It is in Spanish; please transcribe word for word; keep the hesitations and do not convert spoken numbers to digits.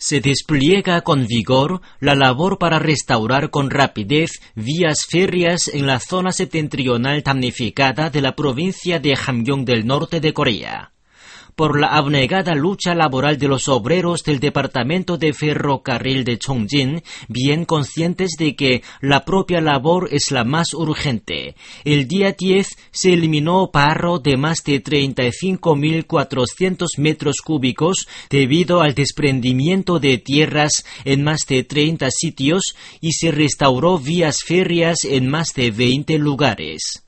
Se despliega con vigor la labor para restaurar con rapidez vías férreas en la zona septentrional damnificada de la provincia de Hamgyong del norte de Corea. Por la abnegada lucha laboral de los obreros del departamento de ferrocarril de Chongjin, bien conscientes de que la propia labor es la más urgente. El día diez se eliminó barro de más de treinta y cinco mil cuatrocientos metros cúbicos debido al desprendimiento de tierras en más de treinta sitios y se restauró vías férreas en más de veinte lugares.